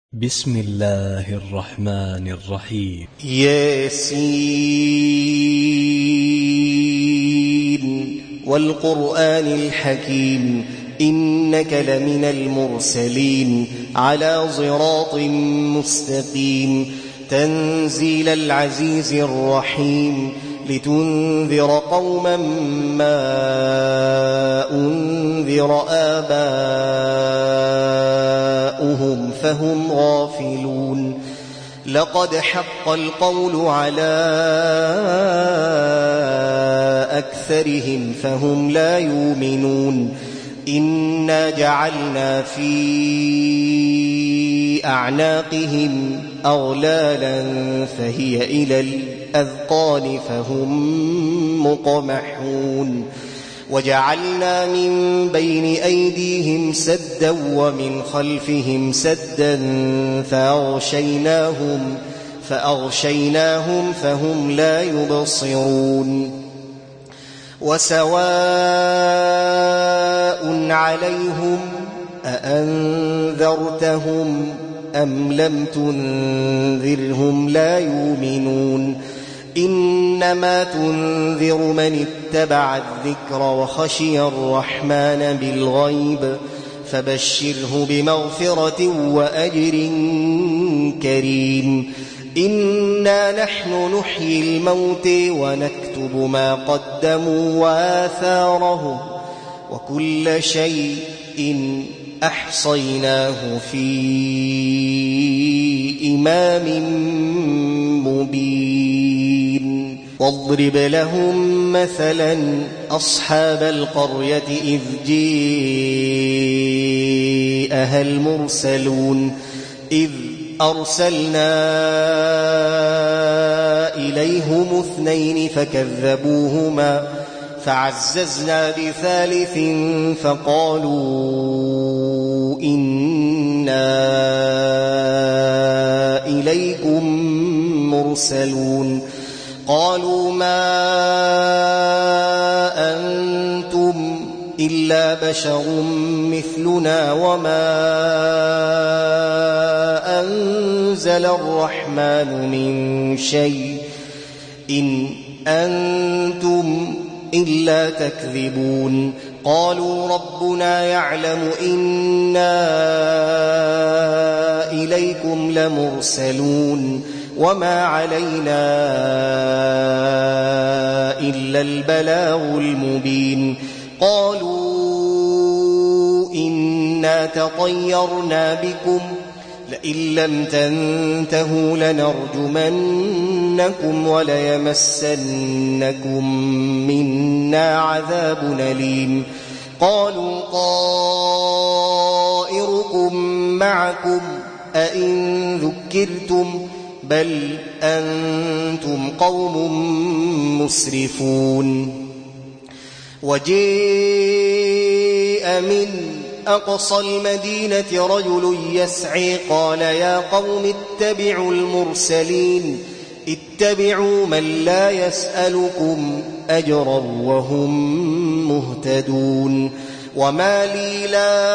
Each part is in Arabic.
بسم الله الرحمن الرحيم. ياسين والقرآن الحكيم إنك لمن المرسلين على صراط مستقيم تنزيل العزيز الرحيم لتنذر قوما ما أنذر آباؤهم فهم غافلون. لقد حق القول على أكثرهم فهم لا يؤمنون. إنا جعلنا في أعناقهم أغلالا فهي إلى الأذقان فهم مقمحون. وجعلنا من بين أيديهم سدا ومن خلفهم سدا فأغشيناهم فهم لا يبصرون. وسواء عليهم أأنذرتهم أم لم تنذرهم لا يؤمنون. إنما تنذر من اتبع الذكر وخشي الرحمن بالغيب فبشره بمغفرة وأجر كريم. إنا نحن نحيي الموت ونكتب ما قدموا وآثارهم وكل شيء أحصيناه في إمام مبين. واضرب لهم مثلا أصحاب القرية إذ جاءها المرسلون إذ أرسلنا إليهم 2 فكذبوهما فعززنا بثالث فقالوا إنا إليكم مرسلون. قالوا ما أنتم إلا بشر مثلنا وما أنزل الرحمن من شيء إن أنتم إلا تكذبون. قالوا ربنا يعلم إنا إليكم لمرسلون وما علينا إلا البلاغ المبين. قالوا إنا تطيرنا بكم لئن لم تنتهوا لنرجمنكم وليمسنكم منا عذاب أليم. قالوا طائركم معكم أئن ذكرتم بل أنتم قوم مسرفون. وجاء من أقصى المدينة رجل يسعي قال يا قوم اتبعوا المرسلين اتبعوا من لا يسألكم أجرا وهم مهتدون. وما لي لا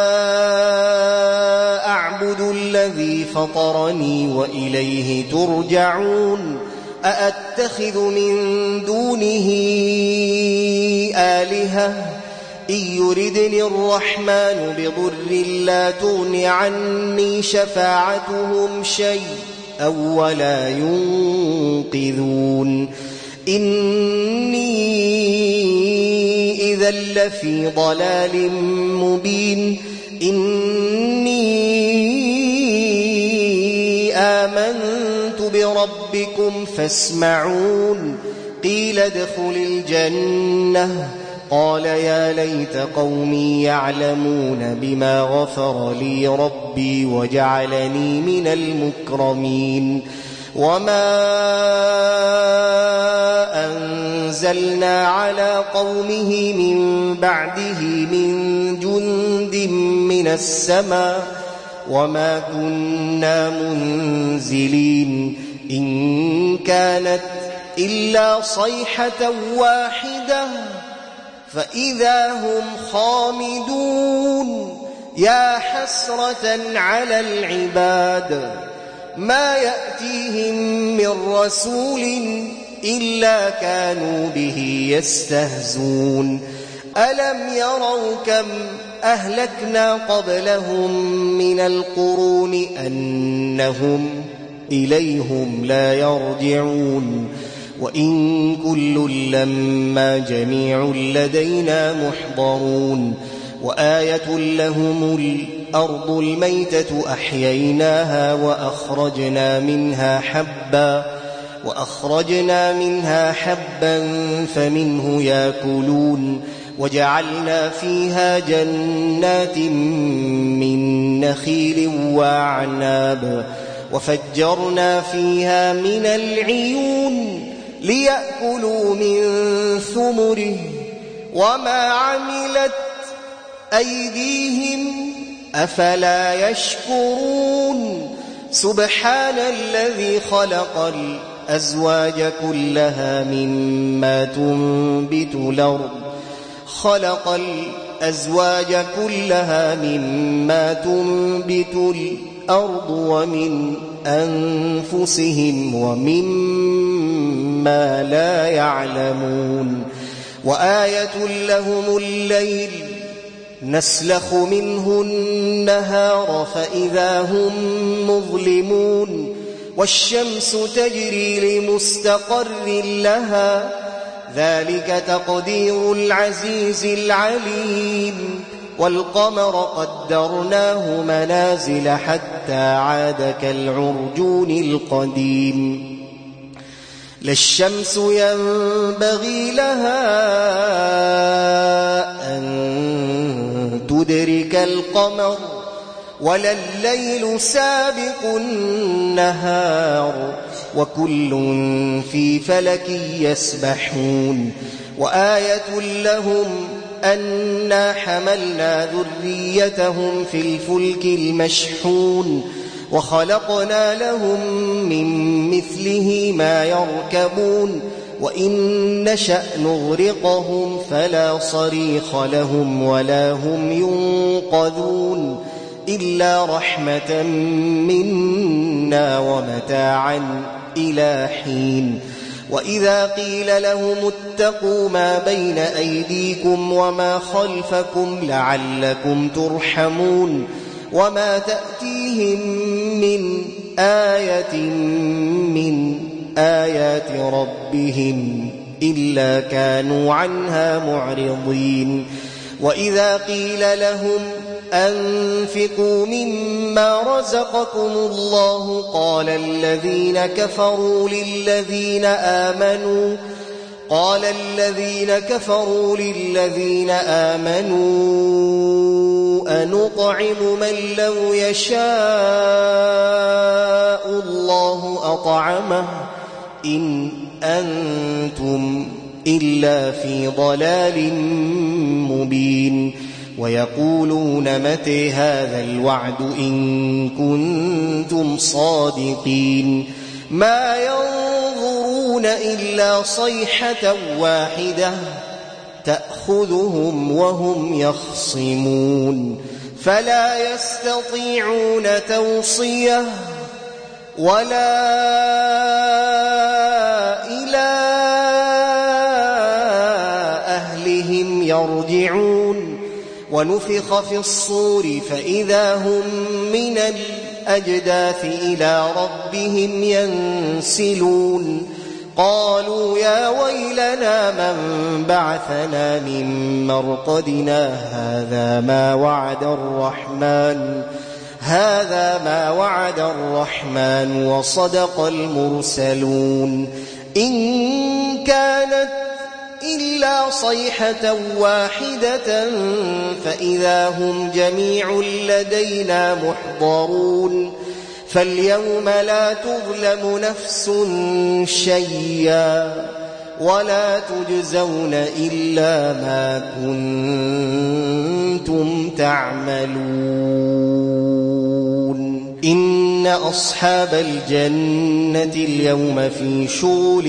أعبد الذي فطرني وإليه ترجعون. أأتخذ من دونه آلهة إن يردني الرحمن بضر لا تغن عني شفاعتهم شيئا ولا ينقذون. إني إذا لفي ضلال مبين. إني آمنت بربكم فاسمعون. قيل ادخل الجنة قال يا ليت قومي يعلمون بما غفر لي ربي وجعلني من المكرمين. وما أنزلنا على قومه من بعده من جند من السماء وما كنا منزلين. إن كانت إلا صيحة واحدة فإذا هم خامدون. يا حسرة على العباد ما يأتيهم من رسول إلا كانوا به يستهزون ألم يروا كم أهلكنا قبلهم من القرون أنهم إليهم لا يرجعون وإن كل لما جميع لدينا محضرون وآية لهم الأرض الميتة أحييناها وأخرجنا منها حبا فمنه يأكلون وجعلنا فيها جنات من نخيل وأعناب وفجرنا فيها من العيون ليأكلوا من ثمره وما عملت أيديهم أفلا يشكرون سبحان الذي خلق الأزواج كلها مما تنبت الأرض ومن أنفسهم ومما لا يعلمون وآية لهم الليل نسلخ منه النهار فإذا هم مظلمون والشمس تجري لمستقر لها ذلك تقدير العزيز العليم والقمر قدرناه منازل حتى عاد كالعرجون القديم لا الشمس ينبغي لها أن تدرك القمر ولا الليل سابق النهار وكل في فلك يسبحون وآية لهم أنا حملنا ذريتهم في الفلك المشحون وخلقنا لهم من مثله ما يركبون وإن نشأ نغرقهم فلا صريخ لهم ولا هم ينقذون إلا رحمة منا ومتاعا إلى حين وإذا قيل لهم اتقوا ما بين أيديكم وما خلفكم لعلكم ترحمون وما تأتيهم من آية من آيات ربهم إلا كانوا عنها معرضين وإذا قيل لهم أنفقوا مما رزقكم الله قال الذين كفروا للذين آمنوا أنطعم من لو يشاء الله أطعمه إن أنتم إلا في ضلال مبين ويقولون متى هذا الوعد إن كنتم صادقين ما ينظرون إلا صيحة واحدة تأخذهم وهم يخصمون فلا يستطيعون توصية ولا إلى أهلهم يرجعون ونفخ في الصور فإذا هم من الأجداث إلى ربهم ينسلون قالوا يا ويلنا من بعثنا من مرقدنا هذا ما وعد الرحمن وصدق المرسلون إن كانت إلا صيحة واحدة فإذا هم جميع لدينا محضرون فاليوم لا تظلم نفس شيئا ولا تجزون إلا ما كنتم تعملون إن أصحاب الجنة اليوم في شغل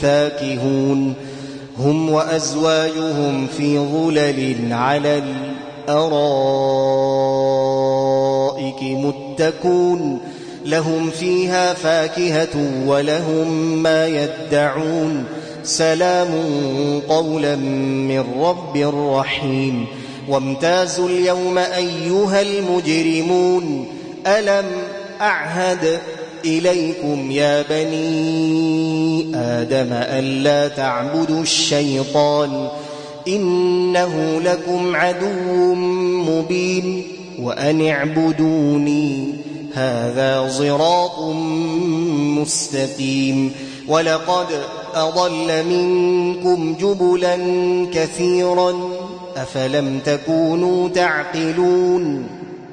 فاكهون هم وأزواجهم في ظلل على الأرائك متكون لهم فيها فاكهة ولهم ما يدعون سلام قولا من رب رحيم وامتازوا اليوم أيها المجرمون ألم أعهد إليكم يا بني آدم ألا تعبدوا الشيطان إنه لكم عدو مبين وأن اعبدوني هذا صراط مستقيم ولقد أضل منكم جبلا كثيرا أفلم تكونوا تعقلون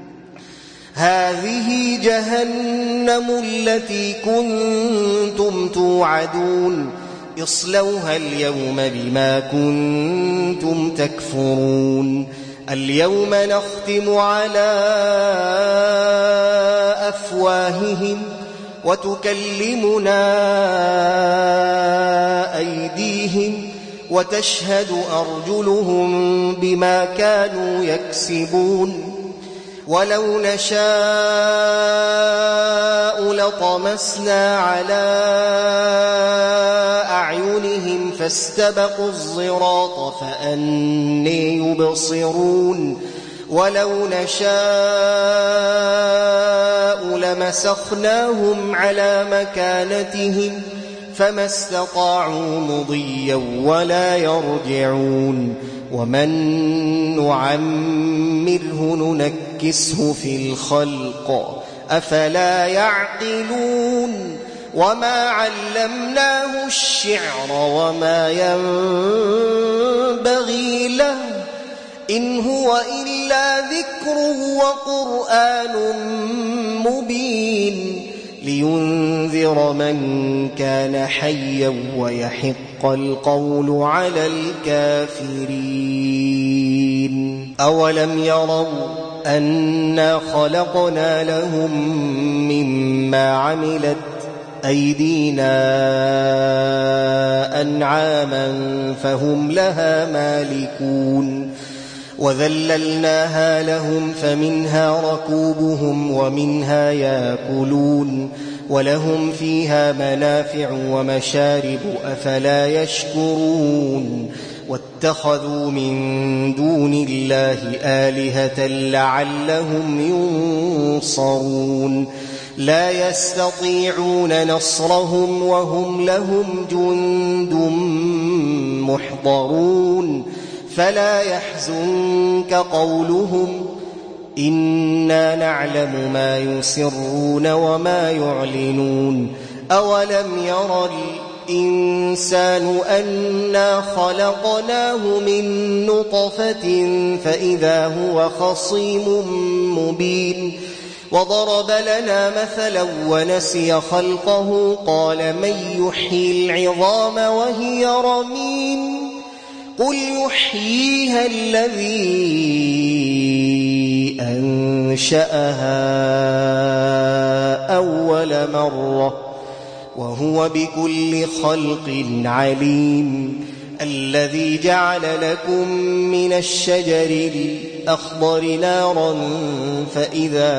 هذه جهنم التي كنتم توعدون اصلوها اليوم بما كنتم تكفرون اليوم نختم على أفواههم وتكلمنا أيديهم وتشهد أرجلهم بما كانوا يكسبون ولو نشاء لطمسنا على أعينهم فاستبقوا الصراط فأني يبصرون ولو نشاء لمسخناهم على مكانتهم فما استطاعوا مضيا ولا يرجعون ومن نعمره ننكسه في الخلق أفلا يعقلون وما علمناه الشعر وما ينبغي له إن هو إلا ذكر وقرآن مبين لينذر من كان حيا ويحق القول على الكافرين أولم يروا أنا خلقنا لهم مما عملت أيدينا أنعاما فهم لها مالكون وذللناها لهم فمنها ركوبهم ومنها يأكلون ولهم فيها منافع ومشارب أفلا يشكرون واتخذوا من دون الله آلهة لعلهم ينصرون لا يستطيعون نصرهم وهم لهم جند محضرون فلا يحزنك قولهم إنا نعلم ما يسرون وما يعلنون أولم ير الإنسان أنا خلقناه من نطفة فإذا هو خصيم مبين وضرب لنا مثلا ونسي خلقه قال من يحيي العظام وهي رميم قل يحييها الذي أنشأها أول مرة وهو بكل خلق عليم الذي جعل لكم من الشجر الأخضر نارا فإذا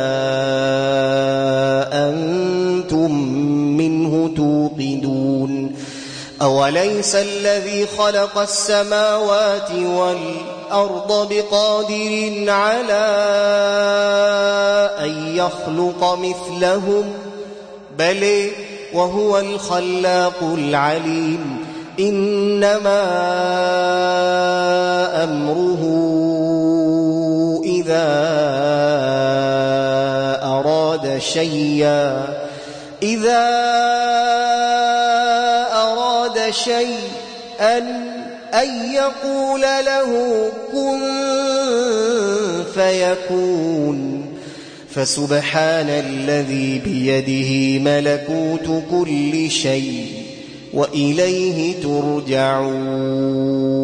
أنتم منه توقدون أوليس الذي خلق السماوات والأرض بقادر على أن يخلق مثلهم بل وهو الخلاق العليم إنما أمره إذا أراد شيئا أن يقول له كن فيكون فسبحان الذي بيده ملكوت كل شيء وإليه ترجعون